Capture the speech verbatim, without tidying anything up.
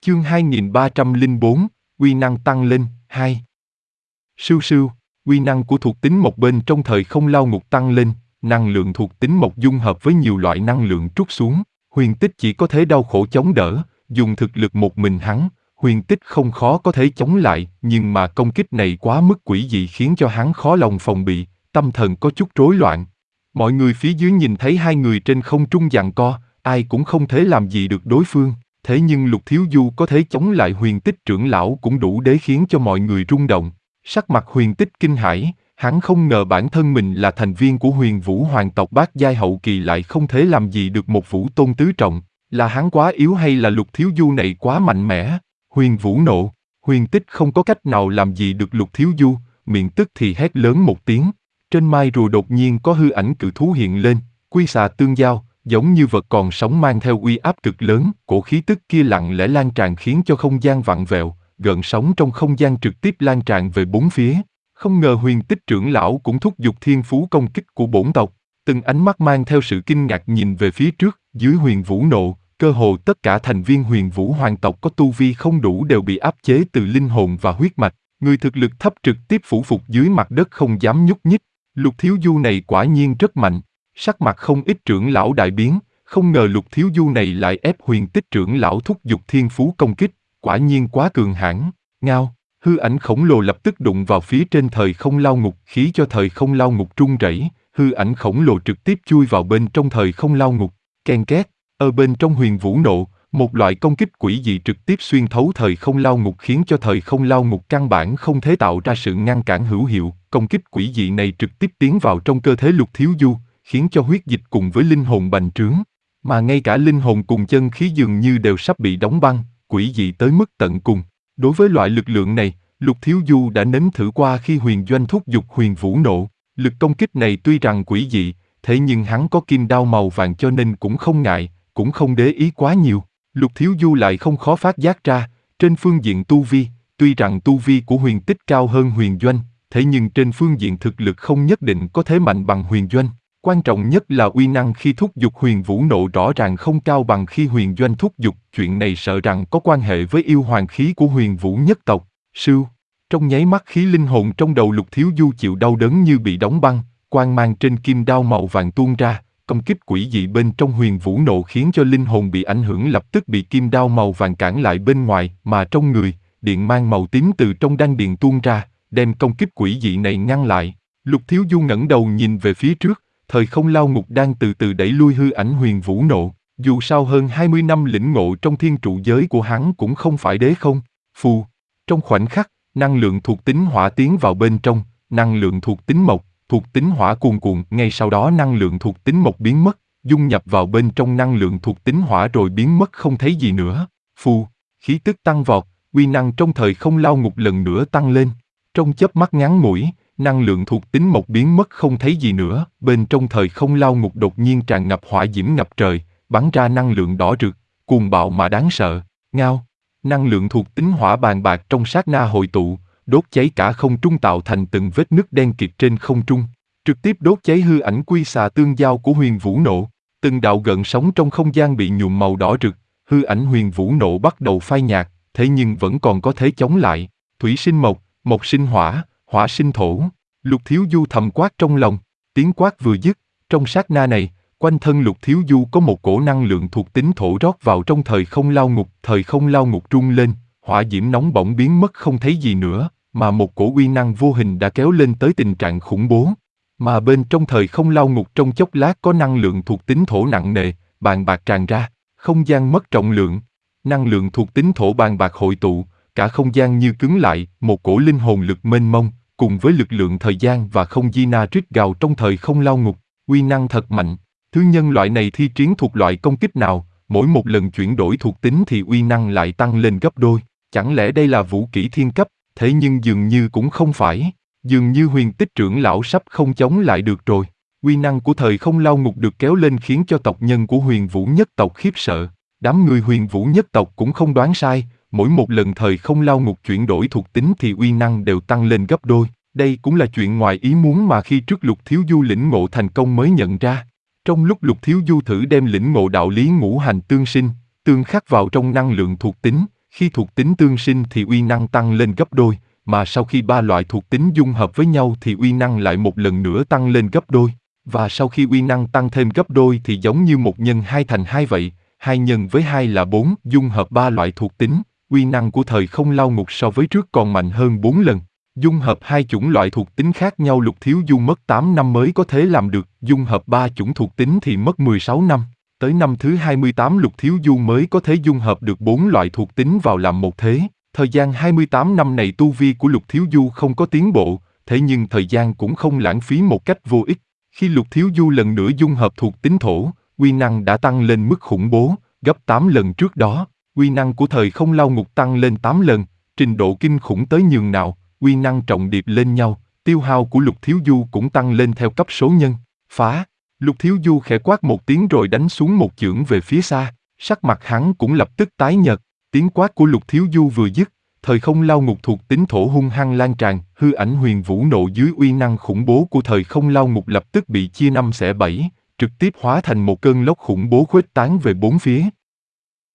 Chương hai nghìn ba trăm lẻ bốn, uy năng tăng lên, hai. Sưu sưu, uy năng của thuộc tính mộc bên trong thời không lao ngục tăng lên, năng lượng thuộc tính mộc dung hợp với nhiều loại năng lượng trút xuống, Huyền Tích chỉ có thể đau khổ chống đỡ, dùng thực lực một mình hắn, Huyền Tích không khó có thể chống lại, nhưng mà công kích này quá mức quỷ dị khiến cho hắn khó lòng phòng bị, tâm thần có chút rối loạn. Mọi người phía dưới nhìn thấy hai người trên không trung giằng co, ai cũng không thể làm gì được đối phương. Thế nhưng Lục Thiếu Du có thể chống lại Huyền Tích trưởng lão cũng đủ để khiến cho mọi người rung động. Sắc mặt Huyền Tích kinh hãi, hắn không ngờ bản thân mình là thành viên của Huyền Vũ hoàng tộc bát giai hậu kỳ lại không thể làm gì được một Vũ tôn tứ trọng. Là hắn quá yếu hay là Lục Thiếu Du này quá mạnh mẽ? Huyền Vũ nộ, Huyền Tích không có cách nào làm gì được Lục Thiếu Du, miệng tức thì hét lớn một tiếng. Trên mai rùa đột nhiên có hư ảnh cự thú hiện lên, quy xà tương giao. Giống như vật còn sống mang theo uy áp cực lớn, cổ khí tức kia lặng lẽ lan tràn khiến cho không gian vặn vẹo, gợn sóng trong không gian trực tiếp lan tràn về bốn phía. Không ngờ Huyền Tích trưởng lão cũng thúc giục thiên phú công kích của bổn tộc, từng ánh mắt mang theo sự kinh ngạc nhìn về phía trước, dưới Huyền Vũ nộ, cơ hồ tất cả thành viên Huyền Vũ hoàng tộc có tu vi không đủ đều bị áp chế từ linh hồn và huyết mạch, người thực lực thấp trực tiếp phủ phục dưới mặt đất không dám nhúc nhích. Lục Thiếu Du này quả nhiên rất mạnh. Sắc mặt không ít trưởng lão đại biến, không ngờ Lục Thiếu Du này lại ép Huyền Tích trưởng lão thúc giục thiên phú công kích, quả nhiên quá cường hãn. Ngao, hư ảnh khổng lồ lập tức đụng vào phía trên thời không lao ngục, khí cho thời không lao ngục rung rẩy, hư ảnh khổng lồ trực tiếp chui vào bên trong thời không lao ngục, ken két, ở bên trong Huyền Vũ nộ, một loại công kích quỷ dị trực tiếp xuyên thấu thời không lao ngục khiến cho thời không lao ngục căn bản không thể tạo ra sự ngăn cản hữu hiệu, công kích quỷ dị này trực tiếp tiến vào trong cơ thể Lục Thiếu Du, khiến cho huyết dịch cùng với linh hồn bành trướng, mà ngay cả linh hồn cùng chân khí dường như đều sắp bị đóng băng, quỷ dị tới mức tận cùng. Đối với loại lực lượng này, Lục Thiếu Du đã nếm thử qua khi Huyền Doanh thúc giục Huyền Vũ nộ, lực công kích này tuy rằng quỷ dị, thế nhưng hắn có kim đao màu vàng cho nên cũng không ngại, cũng không để ý quá nhiều. Lục Thiếu Du lại không khó phát giác ra, trên phương diện tu vi, tuy rằng tu vi của Huyền Tích cao hơn Huyền Doanh, thế nhưng trên phương diện thực lực không nhất định có thể mạnh bằng Huyền Doanh. Quan trọng nhất là uy năng khi thúc giục Huyền Vũ nộ rõ ràng không cao bằng khi Huyền Doanh thúc giục, chuyện này sợ rằng có quan hệ với yêu hoàng khí của Huyền Vũ nhất tộc. Sưu, trong nháy mắt khí linh hồn trong đầu Lục Thiếu Du chịu đau đớn như bị đóng băng, quang mang trên kim đao màu vàng tuôn ra, công kích quỷ dị bên trong Huyền Vũ nộ khiến cho linh hồn bị ảnh hưởng lập tức bị kim đao màu vàng cản lại bên ngoài, mà trong người, điện mang màu tím từ trong đan điền tuôn ra, đem công kích quỷ dị này ngăn lại. Lục Thiếu Du ngẩng đầu nhìn về phía trước. Thời không lao ngục đang từ từ đẩy lui hư ảnh Huyền Vũ nộ, dù sao hơn hai mươi năm lĩnh ngộ trong thiên trụ giới của hắn cũng không phải đế không. Phù, trong khoảnh khắc, năng lượng thuộc tính hỏa tiến vào bên trong, năng lượng thuộc tính mộc, thuộc tính hỏa cuồn cuộn, ngay sau đó năng lượng thuộc tính mộc biến mất, dung nhập vào bên trong năng lượng thuộc tính hỏa rồi biến mất không thấy gì nữa. Phù, khí tức tăng vọt, uy năng trong thời không lao ngục lần nữa tăng lên, trong chớp mắt ngắn ngủi. Năng lượng thuộc tính mộc biến mất không thấy gì nữa, bên trong thời không lao ngục đột nhiên tràn ngập hỏa diễm ngập trời, bắn ra năng lượng đỏ rực, cuồng bạo mà đáng sợ. Ngao, năng lượng thuộc tính hỏa bàn bạc trong sát na hội tụ, đốt cháy cả không trung tạo thành từng vết nứt đen kịt trên không trung, trực tiếp đốt cháy hư ảnh quy xà tương giao của Huyền Vũ nộ, từng đạo gợn sóng trong không gian bị nhuộm màu đỏ rực, hư ảnh Huyền Vũ nộ bắt đầu phai nhạt, thế nhưng vẫn còn có thể chống lại. Thủy sinh mộc, mộc sinh hỏa, hỏa sinh thổ. Lục Thiếu Du thầm quát trong lòng, tiếng quát vừa dứt, trong sát na này, quanh thân Lục Thiếu Du có một cổ năng lượng thuộc tính thổ rót vào trong thời không lao ngục, thời không lao ngục rung lên, hỏa diễm nóng bỏng biến mất không thấy gì nữa, mà một cổ uy năng vô hình đã kéo lên tới tình trạng khủng bố. Mà bên trong thời không lao ngục trong chốc lát có năng lượng thuộc tính thổ nặng nề, bàn bạc tràn ra, không gian mất trọng lượng, năng lượng thuộc tính thổ bàn bạc hội tụ, cả không gian như cứng lại, một cổ linh hồn lực mênh mông, cùng với lực lượng thời gian và không di na rít gào trong thời không lao ngục, uy năng thật mạnh. Thứ nhân loại này thi triển thuộc loại công kích nào, mỗi một lần chuyển đổi thuộc tính thì uy năng lại tăng lên gấp đôi. Chẳng lẽ đây là vũ kỹ thiên cấp? Thế nhưng dường như cũng không phải. Dường như Huyền Tích trưởng lão sắp không chống lại được rồi. Uy năng của thời không lao ngục được kéo lên khiến cho tộc nhân của Huyền Vũ nhất tộc khiếp sợ. Đám người Huyền Vũ nhất tộc cũng không đoán sai. Mỗi một lần thời không lao ngục chuyển đổi thuộc tính thì uy năng đều tăng lên gấp đôi. Đây cũng là chuyện ngoài ý muốn mà khi trước Lục Thiếu Du lĩnh ngộ thành công mới nhận ra. Trong lúc Lục Thiếu Du thử đem lĩnh ngộ đạo lý ngũ hành tương sinh, tương khắc vào trong năng lượng thuộc tính, Khi thuộc tính tương sinh thì uy năng tăng lên gấp đôi, mà sau khi ba loại thuộc tính dung hợp với nhau thì uy năng lại một lần nữa tăng lên gấp đôi. Và sau khi uy năng tăng thêm gấp đôi thì giống như một nhân hai thành hai vậy, hai nhân với hai là bốn, dung hợp ba loại thuộc tính, uy năng của thời không lao ngục so với trước còn mạnh hơn bốn lần. Dung hợp hai chủng loại thuộc tính khác nhau Lục Thiếu Du mất tám năm mới có thể làm được, dung hợp ba chủng thuộc tính thì mất mười sáu năm. Tới năm thứ hai mươi tám Lục Thiếu Du mới có thể dung hợp được bốn loại thuộc tính vào làm một thế. Thời gian hai mươi tám năm này tu vi của Lục Thiếu Du không có tiến bộ, thế nhưng thời gian cũng không lãng phí một cách vô ích. Khi Lục Thiếu Du lần nữa dung hợp thuộc tính thổ, uy năng đã tăng lên mức khủng bố, gấp tám lần trước đó. Uy năng của thời không lao ngục tăng lên tám lần, trình độ kinh khủng tới nhường nào, uy năng trọng điệp lên nhau, tiêu hao của Lục Thiếu Du cũng tăng lên theo cấp số nhân. Phá! Lục Thiếu Du khẽ quát một tiếng rồi đánh xuống một chưởng về phía xa, sắc mặt hắn cũng lập tức tái nhợt. Tiếng quát của Lục Thiếu Du vừa dứt, thời không lao ngục thuộc tính thổ hung hăng lan tràn, hư ảnh huyền vũ nộ dưới uy năng khủng bố của thời không lao ngục lập tức bị chia năm xẻ bảy, trực tiếp hóa thành một cơn lốc khủng bố khuếch tán về bốn phía.